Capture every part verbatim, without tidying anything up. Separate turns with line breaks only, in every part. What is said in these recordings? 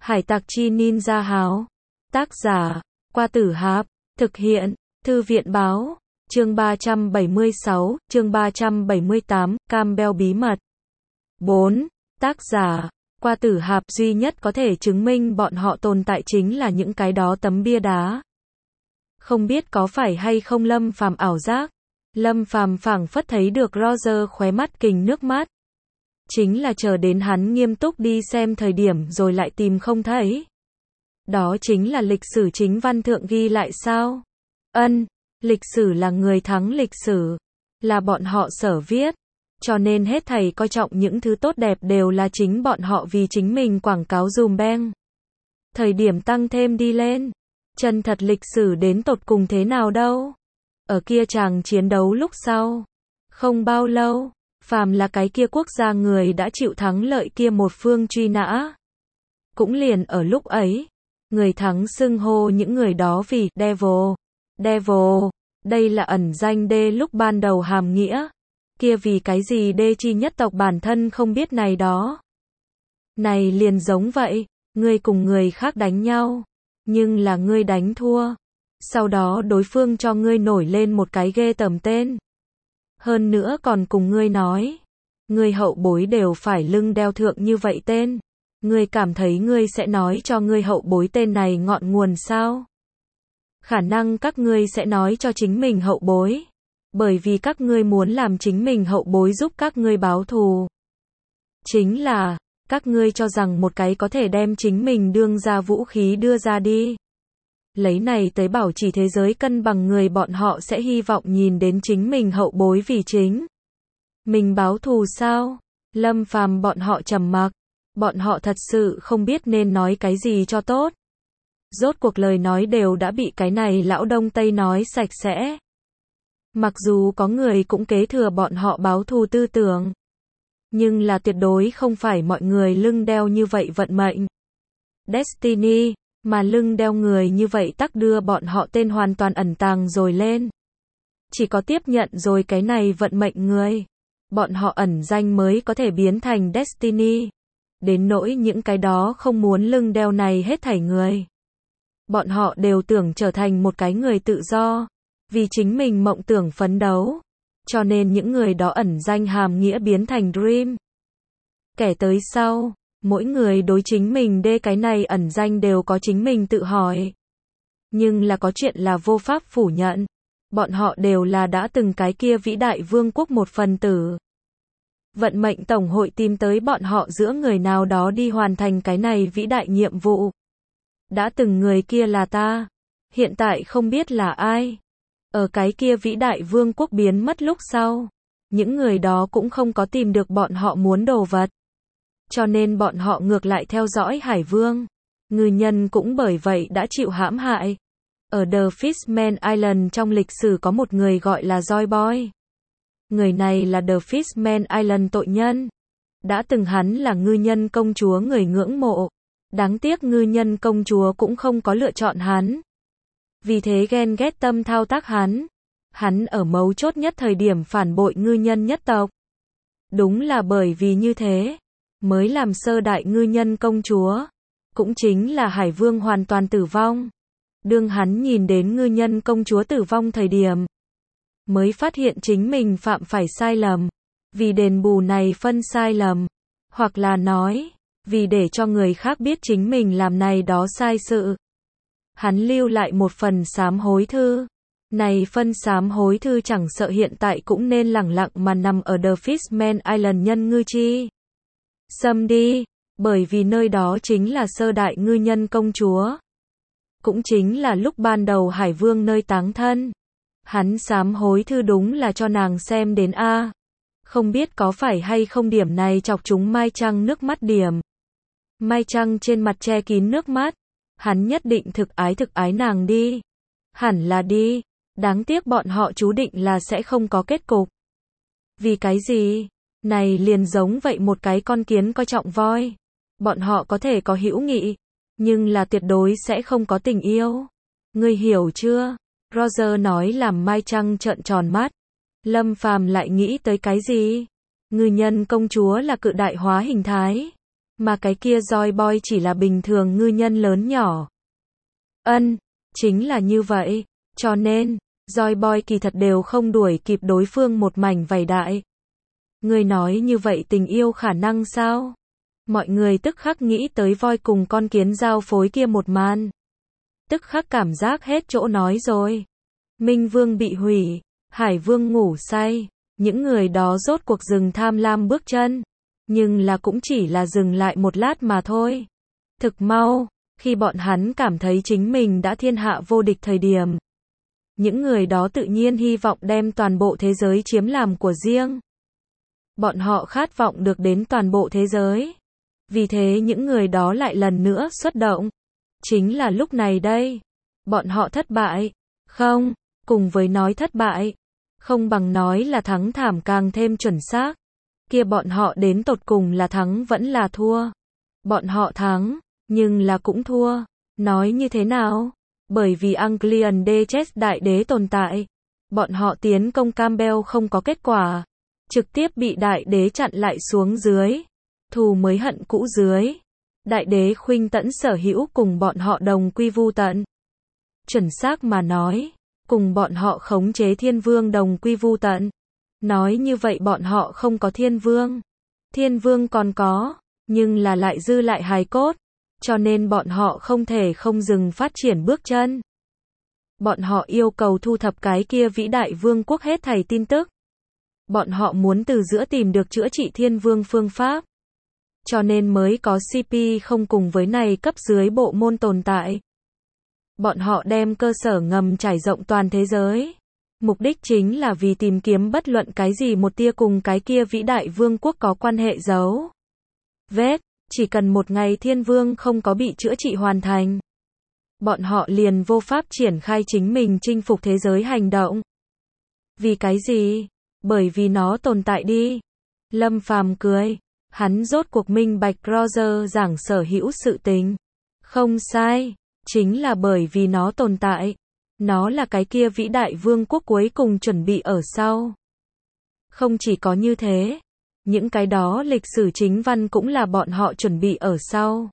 Hải tặc chi ninja háo. Tác giả, Qua Tử Hạp. Thực hiện, Thư viện báo. Chương ba trăm bảy mươi sáu, chương ba trăm bảy mươi tám, Campbell bí mật. bốn. Tác giả, Qua Tử Hạp. Duy nhất có thể chứng minh bọn họ tồn tại chính là những cái đó tấm bia đá. Không biết có phải hay không Lâm Phàm ảo giác. Lâm Phàm phảng phất thấy được Roger khóe mắt kình nước mắt. Chính là chờ đến hắn nghiêm túc đi xem thời điểm rồi lại tìm không thấy. Đó chính là lịch sử chính văn thượng ghi lại sao? Ân, lịch sử là người thắng lịch sử, là bọn họ sở viết. Cho nên hết thảy coi trọng những thứ tốt đẹp đều là chính bọn họ vì chính mình quảng cáo dùm beng. Thời điểm tăng thêm đi lên. Chân thật lịch sử đến tột cùng thế nào đâu? Ở kia chàng chiến đấu lúc sau. Không bao lâu, phàm là cái kia quốc gia người đã chịu thắng lợi kia một phương truy nã. Cũng liền ở lúc ấy, người thắng xưng hô những người đó vì Devil. Devil, đây là ẩn danh đê lúc ban đầu hàm nghĩa. Kia vì cái gì đê chi nhất tộc bản thân không biết này đó. Này liền giống vậy, ngươi cùng người khác đánh nhau, nhưng là ngươi đánh thua. Sau đó đối phương cho ngươi nổi lên một cái ghê tởm tên. Hơn nữa còn cùng ngươi nói, ngươi hậu bối đều phải lưng đeo thượng như vậy tên. Ngươi cảm thấy ngươi sẽ nói cho ngươi hậu bối tên này ngọn nguồn sao? Khả năng các ngươi sẽ nói cho chính mình hậu bối. Bởi vì các ngươi muốn làm chính mình hậu bối giúp các ngươi báo thù. Chính là, các ngươi cho rằng một cái có thể đem chính mình đương ra vũ khí đưa ra đi. Lấy này tới bảo trì thế giới cân bằng người bọn họ sẽ hy vọng nhìn đến chính mình hậu bối vì chính. Mình báo thù sao? Lâm Phàm bọn họ trầm mặc. Bọn họ thật sự không biết nên nói cái gì cho tốt. Rốt cuộc lời nói đều đã bị cái này lão Đông Tây nói sạch sẽ. Mặc dù có người cũng kế thừa bọn họ báo thù tư tưởng. Nhưng là tuyệt đối không phải mọi người lưng đeo như vậy vận mệnh. Destiny, mà lưng đeo người như vậy tắc đưa bọn họ tên hoàn toàn ẩn tàng rồi lên. Chỉ có tiếp nhận rồi cái này vận mệnh người. Bọn họ ẩn danh mới có thể biến thành Destiny. Đến nỗi những cái đó không muốn lưng đeo này hết thảy người. Bọn họ đều tưởng trở thành một cái người tự do. Vì chính mình mộng tưởng phấn đấu. Cho nên những người đó ẩn danh hàm nghĩa biến thành Dream. Kẻ tới sau, mỗi người đối chính mình đê cái này ẩn danh đều có chính mình tự hỏi. Nhưng là có chuyện là vô pháp phủ nhận. Bọn họ đều là đã từng cái kia vĩ đại vương quốc một phần tử. Vận mệnh tổng hội tìm tới bọn họ giữa người nào đó đi hoàn thành cái này vĩ đại nhiệm vụ. Đã từng người kia là ta. Hiện tại không biết là ai. Ở cái kia vĩ đại vương quốc biến mất lúc sau. Những người đó cũng không có tìm được bọn họ muốn đồ vật. Cho nên bọn họ ngược lại theo dõi Hải Vương. Ngư nhân cũng bởi vậy đã chịu hãm hại. Ở The Fishman Island trong lịch sử có một người gọi là Joy Boy. Người này là The Fishman Island tội nhân. Đã từng hắn là ngư nhân công chúa người ngưỡng mộ. Đáng tiếc ngư nhân công chúa cũng không có lựa chọn hắn. Vì thế ghen ghét tâm thao tác hắn. Hắn ở mấu chốt nhất thời điểm phản bội ngư nhân nhất tộc. Đúng là bởi vì như thế, mới làm sơ đại ngư nhân công chúa. Cũng chính là Hải Vương hoàn toàn tử vong. Đương hắn nhìn đến ngư nhân công chúa tử vong thời điểm. Mới phát hiện chính mình phạm phải sai lầm. Vì đền bù này phân sai lầm. Hoặc là nói, vì để cho người khác biết chính mình làm này đó sai sự. Hắn lưu lại một phần sám hối thư. Này phân sám hối thư chẳng sợ hiện tại cũng nên lẳng lặng mà nằm ở The Fishman Island nhân ngư chi. Xâm đi, bởi vì nơi đó chính là sơ đại ngư nhân công chúa. Cũng chính là lúc ban đầu Hải Vương nơi táng thân. Hắn sám hối thư đúng là cho nàng xem đến A. Không biết có phải hay không điểm này chọc chúng Mai Trăng nước mắt điểm. Mai Trăng trên mặt che kín nước mắt. Hắn nhất định thực ái thực ái nàng đi. Hẳn là đi. Đáng tiếc bọn họ chú định là sẽ không có kết cục. Vì cái gì? Này liền giống vậy một cái con kiến coi trọng voi. Bọn họ có thể có hữu nghị. Nhưng là tuyệt đối sẽ không có tình yêu. Ngươi hiểu chưa? Roger nói làm Mai Trăng trợn tròn mắt. Lâm Phàm lại nghĩ tới cái gì? Ngư nhân công chúa là cự đại hóa hình thái. mà cái kia Joy Boy chỉ là bình thường ngư nhân lớn nhỏ. Ân, chính là như vậy, cho nên, Joy Boy kỳ thật đều không đuổi kịp đối phương một mảnh vảy đại. Ngươi nói như vậy tình yêu khả năng sao? Mọi người tức khắc nghĩ tới voi cùng con kiến giao phối kia một màn. Tức khắc cảm giác hết chỗ nói rồi. Minh Vương bị hủy, Hải Vương ngủ say, những người đó rốt cuộc dừng tham lam bước chân. Nhưng là cũng chỉ là dừng lại một lát mà thôi. Thực mau, khi bọn hắn cảm thấy chính mình đã thiên hạ vô địch thời điểm. Những người đó tự nhiên hy vọng đem toàn bộ thế giới chiếm làm của riêng. Bọn họ khát vọng được đến toàn bộ thế giới. Vì thế những người đó lại lần nữa xuất động. Chính là lúc này đây. Bọn họ thất bại. Không, cùng với nói thất bại. Không bằng nói là thắng thảm càng thêm chuẩn xác. Kia bọn họ đến tột cùng là thắng vẫn là thua. Bọn họ thắng, nhưng là cũng thua. Nói như thế nào? Bởi vì Anglian Duchess đại đế tồn tại. Bọn họ tiến công Campbell không có kết quả. Trực tiếp bị đại đế chặn lại xuống dưới. Thù mới hận cũ dưới. Đại đế khuynh tẫn sở hữu cùng bọn họ đồng quy vu tận. Chuẩn xác mà nói, cùng bọn họ khống chế thiên vương đồng quy vu tận. Nói như vậy bọn họ không có thiên vương. Thiên vương còn có, nhưng là lại dư lại hài cốt. Cho nên bọn họ không thể không dừng phát triển bước chân. Bọn họ yêu cầu thu thập cái kia vĩ đại vương quốc hết thảy tin tức. Bọn họ muốn từ giữa tìm được chữa trị thiên vương phương pháp. Cho nên mới có xê pê không cùng với này cấp dưới bộ môn tồn tại. Bọn họ đem cơ sở ngầm trải rộng toàn thế giới. Mục đích chính là vì tìm kiếm bất luận cái gì một tia cùng cái kia vĩ đại vương quốc có quan hệ dấu vết. Chỉ cần một ngày thiên vương không có bị chữa trị hoàn thành. Bọn họ liền vô pháp triển khai chính mình chinh phục thế giới hành động. Vì cái gì? Bởi vì nó tồn tại đi. Lâm Phàm cười. Hắn rốt cuộc minh bạch Roger giảng sở hữu sự tình. Không sai. Chính là bởi vì nó tồn tại. Nó là cái kia vĩ đại vương quốc cuối cùng chuẩn bị ở sau. Không chỉ có như thế. Những cái đó lịch sử chính văn cũng là bọn họ chuẩn bị ở sau.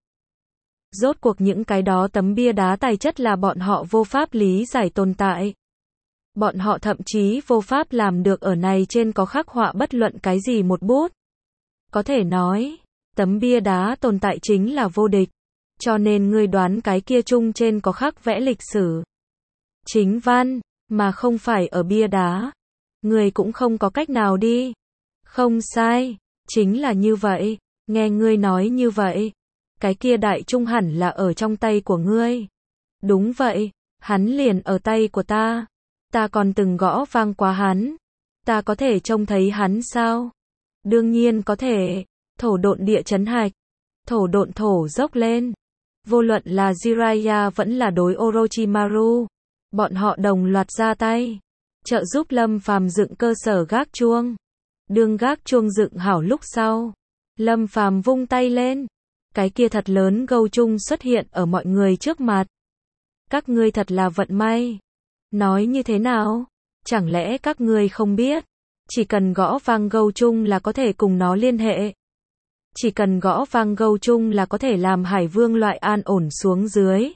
Rốt cuộc những cái đó tấm bia đá tài chất là bọn họ vô pháp lý giải tồn tại. Bọn họ thậm chí vô pháp làm được ở này trên có khắc họa bất luận cái gì một bút. Có thể nói, tấm bia đá tồn tại chính là vô địch. Cho nên ngươi đoán cái kia chung trên có khắc vẽ lịch sử. Chính văn, mà không phải ở bia đá. Ngươi cũng không có cách nào đi. Không sai, chính là như vậy, nghe ngươi nói như vậy. Cái kia đại trung hẳn là ở trong tay của ngươi. Đúng vậy, hắn liền ở tay của ta. Ta còn từng gõ vang quá hắn. Ta có thể trông thấy hắn sao? Đương nhiên có thể. Thổ độn địa chấn hạch. Thổ độn thổ dốc lên. Vô luận là Jiraiya vẫn là đối Orochimaru. Bọn họ đồng loạt ra tay. Trợ giúp Lâm Phàm dựng cơ sở gác chuông. Đương gác chuông dựng hảo lúc sau. Lâm Phàm vung tay lên. Cái kia thật lớn gâu chung xuất hiện ở mọi người trước mặt. Các ngươi thật là vận may. Nói như thế nào? Chẳng lẽ các ngươi không biết? Chỉ cần gõ vang gâu chung là có thể cùng nó liên hệ. Chỉ cần gõ vang gâu chung là có thể làm Hải Vương loại an ổn xuống dưới.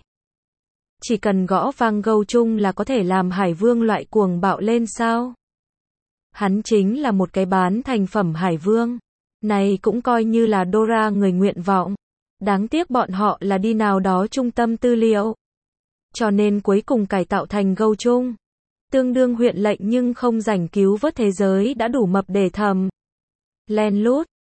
Chỉ cần gõ vang gâu chung là có thể làm Hải Vương loại cuồng bạo lên sao? Hắn chính là một cái bán thành phẩm Hải Vương. Này cũng coi như là Dora người nguyện vọng. Đáng tiếc bọn họ là đi nào đó trung tâm tư liệu. Cho nên cuối cùng cải tạo thành gâu chung. Tương đương huyện lệnh nhưng không rảnh cứu vớt thế giới đã đủ mập để thầm. Len lút,